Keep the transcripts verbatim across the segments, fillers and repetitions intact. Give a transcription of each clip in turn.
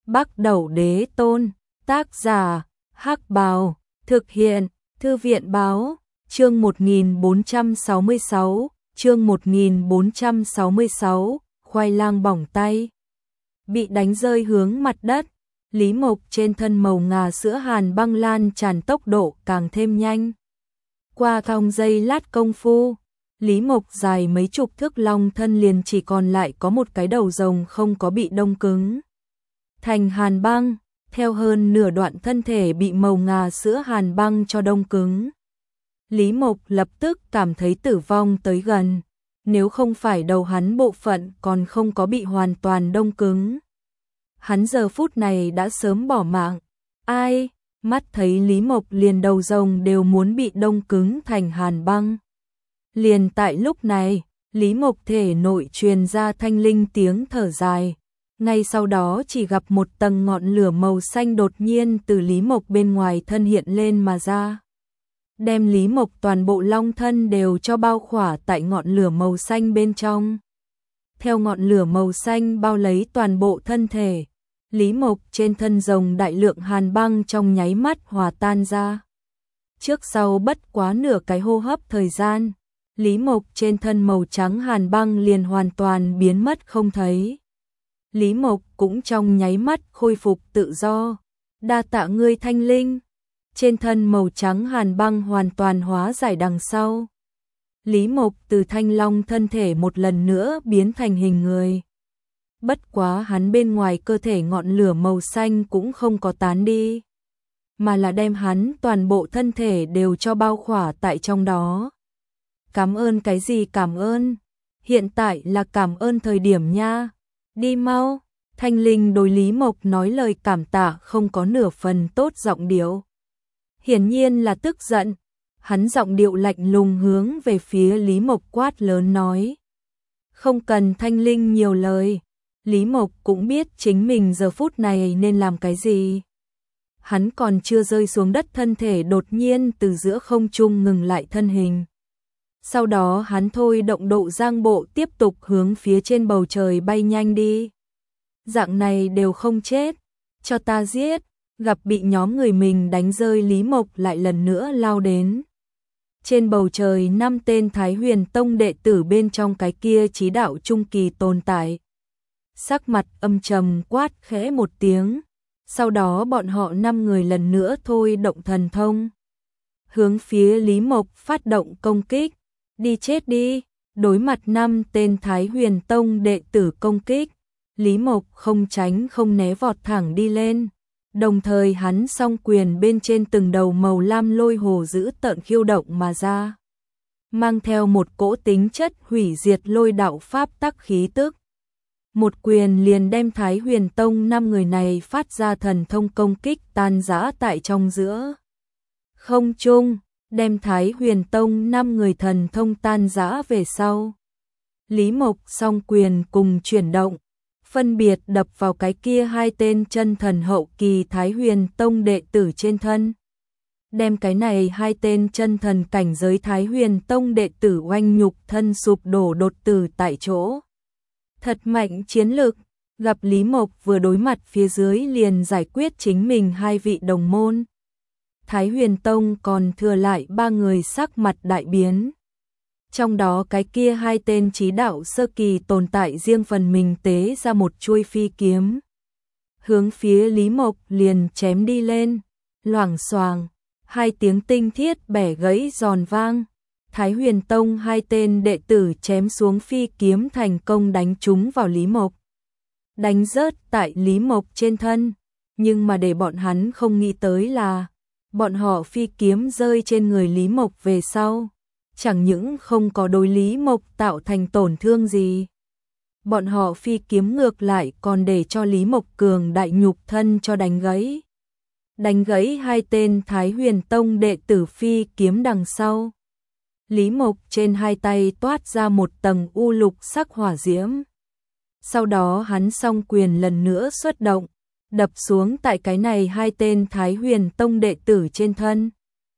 Bắc Đẩu Đế Tôn, tác giả, Hắc Bào, thực hiện, Thư viện Báo, chương một nghìn bốn trăm sáu mươi sáu, chương một nghìn bốn trăm sáu mươi sáu, khoai lang bỏng tay. Bị đánh rơi hướng mặt đất, Lý Mộc trên thân màu ngà sữa hàn băng lan tràn tốc độ càng thêm nhanh. Qua thong giây lát công phu, Lý Mộc dài mấy chục thước long thân liền chỉ còn lại có một cái đầu rồng không có bị đông cứng thành hàn băng, theo hơn nửa đoạn thân thể bị màu ngà sữa hàn băng cho đông cứng. Lý Mộc lập tức cảm thấy tử vong tới gần, nếu không phải đầu hắn bộ phận còn không có bị hoàn toàn đông cứng, hắn giờ phút này đã sớm bỏ mạng. Ai, mắt thấy Lý Mộc liền đầu rồng đều muốn bị đông cứng thành hàn băng. Liền tại lúc này, Lý Mộc thể nội truyền ra thanh linh tiếng thở dài. Ngay sau đó chỉ gặp một tầng ngọn lửa màu xanh đột nhiên từ Lý Mộc bên ngoài thân hiện lên mà ra. Đem Lý Mộc toàn bộ long thân đều cho bao khỏa tại ngọn lửa màu xanh bên trong. Theo ngọn lửa màu xanh bao lấy toàn bộ thân thể, Lý Mộc trên thân rồng đại lượng hàn băng trong nháy mắt hòa tan ra. Trước sau bất quá nửa cái hô hấp thời gian, Lý Mộc trên thân màu trắng hàn băng liền hoàn toàn biến mất không thấy. Lý Mộc cũng trong nháy mắt khôi phục tự do. Đa tạ ngươi thanh linh. Trên thân màu trắng hàn băng hoàn toàn hóa giải đằng sau, Lý Mộc từ thanh long thân thể một lần nữa biến thành hình người. Bất quá hắn bên ngoài cơ thể ngọn lửa màu xanh cũng không có tán đi, mà là đem hắn toàn bộ thân thể đều cho bao khỏa tại trong đó. Cảm ơn cái gì cảm ơn? Hiện tại là cảm ơn thời điểm nha. Đi mau. Thanh linh đối Lý Mộc nói lời cảm tạ không có nửa phần tốt giọng điệu. Hiển nhiên là tức giận. Hắn giọng điệu lạnh lùng hướng về phía Lý Mộc quát lớn nói. Không cần thanh linh nhiều lời. Lý Mộc cũng biết chính mình giờ phút này nên làm cái gì. Hắn còn chưa rơi xuống đất thân thể đột nhiên từ giữa không trung ngừng lại thân hình. Sau đó hắn thôi động độ giang bộ tiếp tục hướng phía trên bầu trời bay nhanh đi. Dạng này đều không chết, cho ta giết. Gặp bị nhóm người mình đánh rơi Lý Mộc lại lần nữa lao đến. Trên bầu trời năm tên Thái Huyền Tông đệ tử bên trong cái kia chí đạo trung kỳ tồn tại. Sắc mặt âm trầm quát khẽ một tiếng. Sau đó bọn họ năm người lần nữa thôi động thần thông. Hướng phía Lý Mộc phát động công kích. Đi chết đi. Đối mặt năm tên Thái Huyền Tông đệ tử công kích, Lý Mộc không tránh không né vọt thẳng đi lên. Đồng thời hắn song quyền bên trên từng đầu màu lam lôi hồ dữ tợn khiêu động mà ra. Mang theo một cỗ tính chất hủy diệt lôi đạo pháp tắc khí tức. Một quyền liền đem Thái Huyền Tông năm người này phát ra thần thông công kích tan rã tại trong giữa không trung, đem Thái Huyền Tông năm người thần thông tan rã về sau. Lý Mộc song quyền cùng chuyển động, phân biệt đập vào cái kia hai tên chân thần hậu kỳ Thái Huyền Tông đệ tử trên thân. Đem cái này hai tên chân thần cảnh giới Thái Huyền Tông đệ tử oanh nhục thân sụp đổ đột tử tại chỗ. Thật mạnh chiến lực, gặp Lý Mộc vừa đối mặt phía dưới liền giải quyết chính mình hai vị đồng môn. Thái Huyền Tông còn thừa lại ba người sắc mặt đại biến. Trong đó cái kia hai tên chí đạo sơ kỳ tồn tại riêng phần mình tế ra một chuôi phi kiếm. Hướng phía Lý Mộc liền chém đi lên. Loảng xoàng, hai tiếng tinh thiết bẻ gãy giòn vang. Thái Huyền Tông hai tên đệ tử chém xuống phi kiếm thành công đánh trúng vào Lý Mộc. Đánh rớt tại Lý Mộc trên thân. Nhưng mà để bọn hắn không nghĩ tới là bọn họ phi kiếm rơi trên người Lý Mộc về sau. Chẳng những không có đối Lý Mộc tạo thành tổn thương gì. Bọn họ phi kiếm ngược lại còn để cho Lý Mộc cường đại nhục thân cho đánh gãy. Đánh gãy hai tên Thái Huyền Tông đệ tử phi kiếm đằng sau. Lý Mộc trên hai tay toát ra một tầng u lục sắc hỏa diễm. Sau đó hắn song quyền lần nữa xuất động, đập xuống tại cái này hai tên Thái Huyền Tông đệ tử trên thân.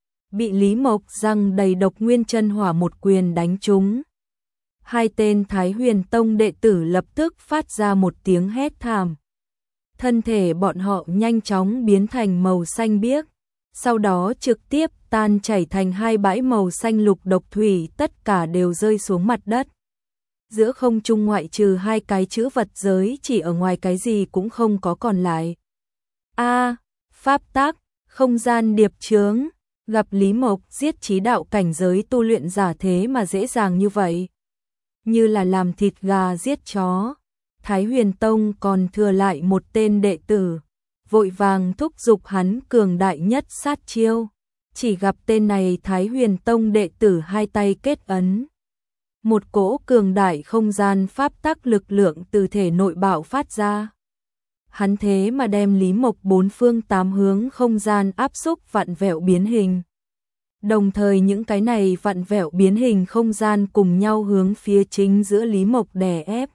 Bị Lý Mộc răng đầy độc nguyên chân hỏa một quyền đánh trúng. Hai tên Thái Huyền Tông đệ tử lập tức phát ra một tiếng hét thảm. thân thể bọn họ nhanh chóng biến thành màu xanh biếc, sau đó trực tiếp tan chảy thành hai bãi màu xanh lục độc thủy, tất cả đều rơi xuống mặt đất. Giữa không trung ngoại trừ hai cái chữ vật giới chỉ ở ngoài cái gì cũng không có còn lại. A, pháp tác, không gian điệp chướng, gặp Lý Mộc giết chí đạo cảnh giới tu luyện giả thế mà dễ dàng như vậy. Như là làm thịt gà giết chó. Thái Huyền Tông còn thừa lại một tên đệ tử, vội vàng thúc giục hắn cường đại nhất sát chiêu. Chỉ gặp tên này Thái Huyền Tông đệ tử hai tay kết ấn. Một cỗ cường đại không gian pháp tắc lực lượng từ thể nội bạo phát ra. Hắn thế mà đem Lý Mộc bốn phương tám hướng không gian áp xúc vặn vẹo biến hình. Đồng thời những cái này vặn vẹo biến hình không gian cùng nhau hướng phía chính giữa Lý Mộc đè ép.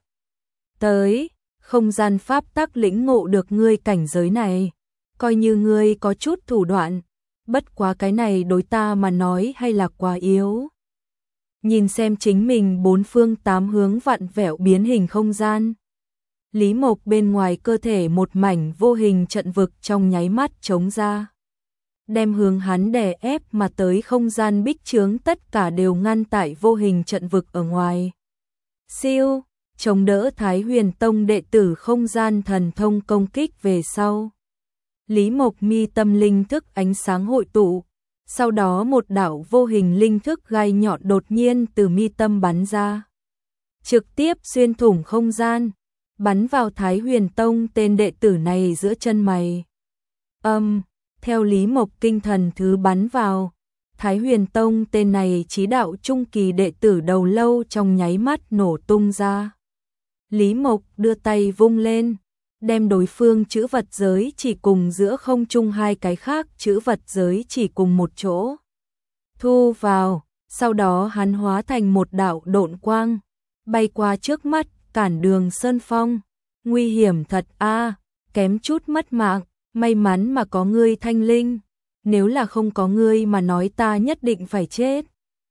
Tới, không gian pháp tắc lĩnh ngộ được ngươi cảnh giới này, coi như ngươi có chút thủ đoạn, bất quá cái này đối ta mà nói hay là quá yếu. Nhìn xem chính mình bốn phương tám hướng vặn vẹo biến hình không gian. Lý Mộc bên ngoài cơ thể một mảnh vô hình trận vực trong nháy mắt chống ra. Đem hướng hắn đè ép mà tới không gian bích chướng tất cả đều ngăn tại vô hình trận vực ở ngoài. Siêu, chống đỡ Thái Huyền Tông đệ tử không gian thần thông công kích về sau. Lý Mộc mi tâm linh thức ánh sáng hội tụ, sau đó một đạo vô hình linh thức gai nhọn đột nhiên từ mi tâm bắn ra. Trực tiếp xuyên thủng không gian, bắn vào Thái Huyền Tông tên đệ tử này giữa chân mày. Âm, um, theo Lý Mộc kinh thần thứ bắn vào, Thái Huyền Tông tên này chí đạo trung kỳ đệ tử đầu lâu trong nháy mắt nổ tung ra. Lý Mộc đưa tay vung lên, đem đối phương chữ vật giới chỉ cùng giữa không trung hai cái khác chữ vật giới chỉ cùng một chỗ thu vào, sau đó hắn hóa thành một đạo độn quang, bay qua trước mắt, cản đường Sơn Phong. Nguy hiểm thật a, kém chút mất mạng, may mắn mà có ngươi Thanh Linh, nếu là không có ngươi mà nói ta nhất định phải chết.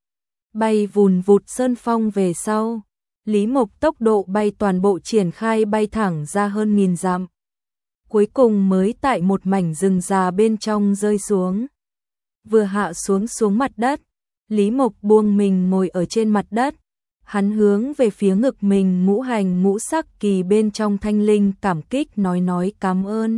Bay vùn vụt Sơn Phong về sau, Lý Mộc tốc độ bay toàn bộ triển khai bay thẳng ra hơn nghìn dặm. Cuối cùng mới tại một mảnh rừng già bên trong rơi xuống. Vừa hạ xuống xuống mặt đất, Lý Mộc buông mình ngồi ở trên mặt đất. Hắn hướng về phía ngực mình ngũ hành ngũ sắc kỳ bên trong Thanh Linh cảm kích nói nói cảm ơn.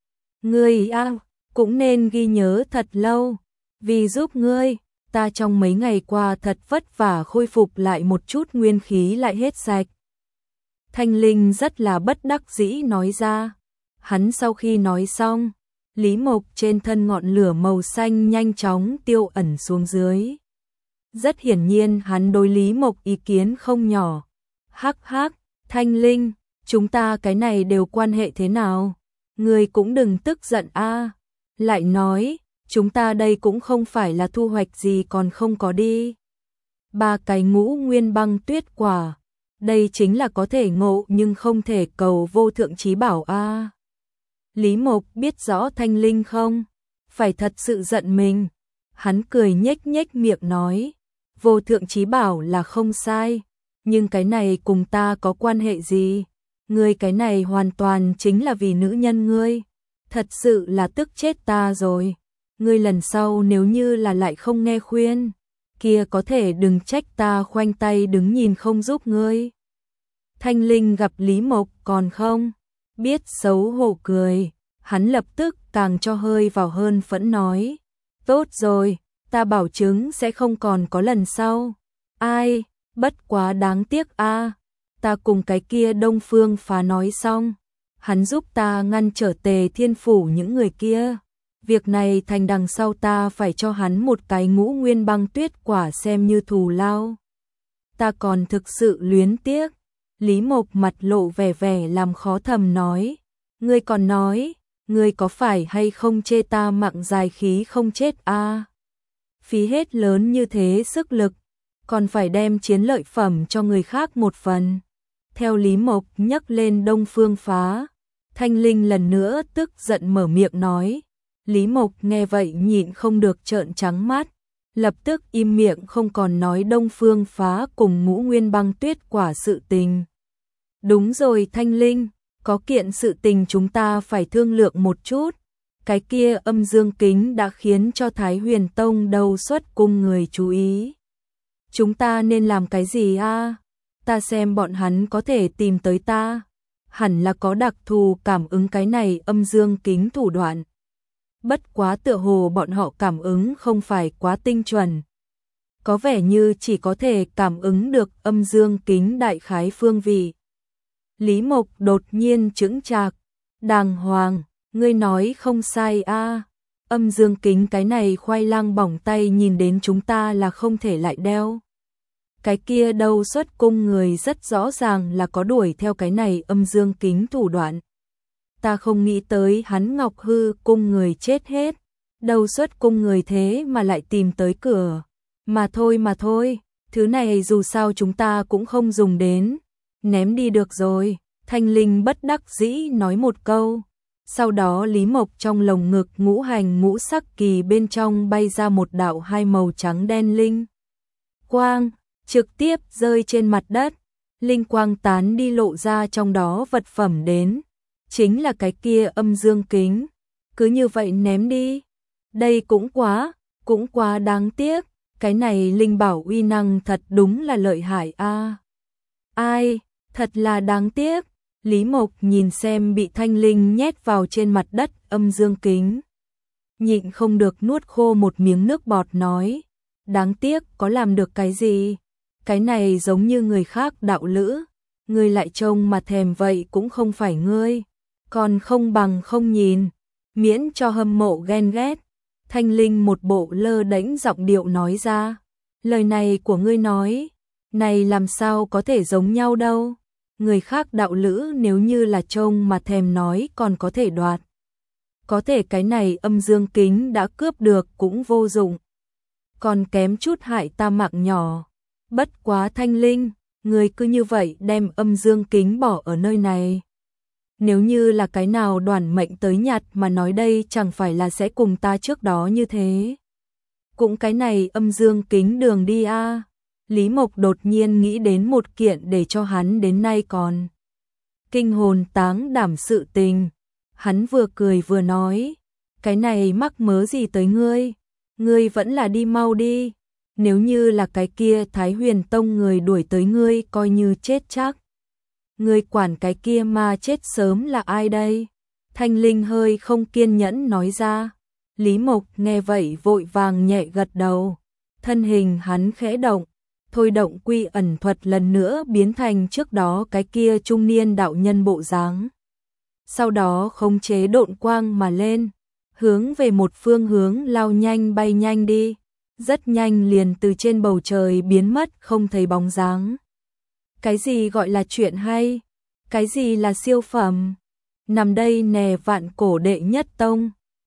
Ngươi a, cũng nên ghi nhớ thật lâu, vì giúp ngươi, ta trong mấy ngày qua thật vất vả khôi phục lại một chút nguyên khí lại hết sạch. Thanh Linh rất là bất đắc dĩ nói ra. Hắn sau khi nói xong, Lý Mộc trên thân ngọn lửa màu xanh nhanh chóng tiêu ẩn xuống dưới. Rất hiển nhiên hắn đối Lý Mộc ý kiến không nhỏ. Hắc hắc, Thanh Linh, chúng ta cái này đều quan hệ thế nào? Ngươi cũng đừng tức giận a. Lại nói, chúng ta đây cũng không phải là thu hoạch gì còn không có đi. Ba cái ngũ nguyên băng tuyết quả, đây chính là có thể ngộ nhưng không thể cầu vô thượng chí bảo a. Lý Mộc biết rõ Thanh Linh không? Phải thật sự giận mình. Hắn cười nhếch nhếch miệng nói, vô thượng chí bảo là không sai, nhưng cái này cùng ta có quan hệ gì? Ngươi cái này hoàn toàn chính là vì nữ nhân ngươi. Thật sự là tức chết ta rồi. Ngươi lần sau nếu như là lại không nghe khuyên, kia có thể đừng trách ta khoanh tay đứng nhìn không giúp ngươi. Thanh Linh gặp Lý Mộc còn không biết xấu hổ cười, hắn lập tức càng cho hơi vào hơn phẫn nói, tốt rồi, ta bảo chứng sẽ không còn có lần sau. Ai, bất quá đáng tiếc a, ta cùng cái kia Đông Phương Phá nói xong, hắn giúp ta ngăn trở Tề Thiên Phủ những người kia. Việc này thành đằng sau ta phải cho hắn một cái ngũ nguyên băng tuyết quả xem như thù lao. Ta còn thực sự luyến tiếc. Lý Mộc mặt lộ vẻ vẻ làm khó thầm nói, ngươi còn nói, ngươi có phải hay không chê ta mạng dài khí không chết a? À? Phí hết lớn như thế sức lực, còn phải đem chiến lợi phẩm cho người khác một phần. Theo Lý Mộc nhắc lên Đông Phương Phá, Thanh Linh lần nữa tức giận mở miệng nói. Lý Mộc nghe vậy nhịn không được trợn trắng mắt, lập tức im miệng không còn nói Đông Phương Phá cùng ngũ nguyên băng tuyết quả sự tình. Đúng rồi Thanh Linh, có kiện sự tình chúng ta phải thương lượng một chút. Cái kia âm dương kính đã khiến cho Thái Huyền Tông đầu xuất cung người chú ý. Chúng ta nên làm cái gì a? Ta xem bọn hắn có thể tìm tới ta. Hẳn là có đặc thù cảm ứng cái này âm dương kính thủ đoạn. Bất quá tựa hồ bọn họ cảm ứng không phải quá tinh chuẩn. Có vẻ như chỉ có thể cảm ứng được âm dương kính đại khái phương vị. Lý Mộc đột nhiên chững chạc, đàng hoàng, ngươi nói không sai a. Âm dương kính cái này khoai lang bỏng tay nhìn đến chúng ta là không thể lại đeo. Cái kia đâu xuất cung người rất rõ ràng là có đuổi theo cái này âm dương kính thủ đoạn. Ta không nghĩ tới hắn Ngọc Hư cung người chết hết, đâu xuất cung người thế mà lại tìm tới cửa. Mà thôi mà thôi, thứ này dù sao chúng ta cũng không dùng đến, ném đi được rồi. Thanh Linh bất đắc dĩ nói một câu. Sau đó Lý Mộc trong lồng ngực ngũ hành ngũ sắc kỳ bên trong bay ra một đạo hai màu trắng đen linh quang, trực tiếp rơi trên mặt đất. Linh quang tán đi lộ ra trong đó vật phẩm đến, chính là cái kia âm dương kính. Cứ như vậy ném đi. Đây cũng quá, cũng quá đáng tiếc. Cái này linh bảo uy năng thật đúng là lợi hại a. À. Ai, thật là đáng tiếc. Lý Mộc nhìn xem bị Thanh Linh nhét vào trên mặt đất âm dương kính, nhịn không được nuốt khô một miếng nước bọt nói, đáng tiếc có làm được cái gì, cái này giống như người khác đạo lữ, ngươi lại trông mà thèm vậy cũng không phải ngươi, còn không bằng không nhìn, miễn cho hâm mộ ghen ghét. Thanh Linh một bộ lơ đễnh giọng điệu nói ra, lời này của ngươi nói, này làm sao có thể giống nhau đâu. Người khác đạo lữ nếu như là trông mà thèm nói còn có thể đoạt. Có thể cái này âm dương kính đã cướp được cũng vô dụng. Còn kém chút hại ta mạng nhỏ. Bất quá Thanh Linh, người cứ như vậy đem âm dương kính bỏ ở nơi này. Nếu như là cái nào đoàn mệnh tới nhặt mà nói đây chẳng phải là sẽ cùng ta trước đó như thế. Cũng cái này âm dương kính đường đi a. À. Lý Mộc đột nhiên nghĩ đến một kiện để cho hắn đến nay còn kinh hồn táng đảm sự tình. Hắn vừa cười vừa nói, cái này mắc mớ gì tới ngươi, ngươi vẫn là đi mau đi, nếu như là cái kia Thái Huyền Tông người đuổi tới ngươi coi như chết chắc. Ngươi quản cái kia mà chết sớm là ai đây? Thanh Linh hơi không kiên nhẫn nói ra. Lý Mộc nghe vậy vội vàng nhẹ gật đầu, thân hình hắn khẽ động. Thôi động quy ẩn thuật lần nữa biến thành trước đó cái kia trung niên đạo nhân bộ dáng. Sau đó khống chế độn quang mà lên, hướng về một phương hướng lao nhanh bay nhanh đi, rất nhanh liền từ trên bầu trời biến mất không thấy bóng dáng. Cái gì gọi là chuyện hay? Cái gì là siêu phẩm? Nằm đây nè vạn cổ đệ nhất tông.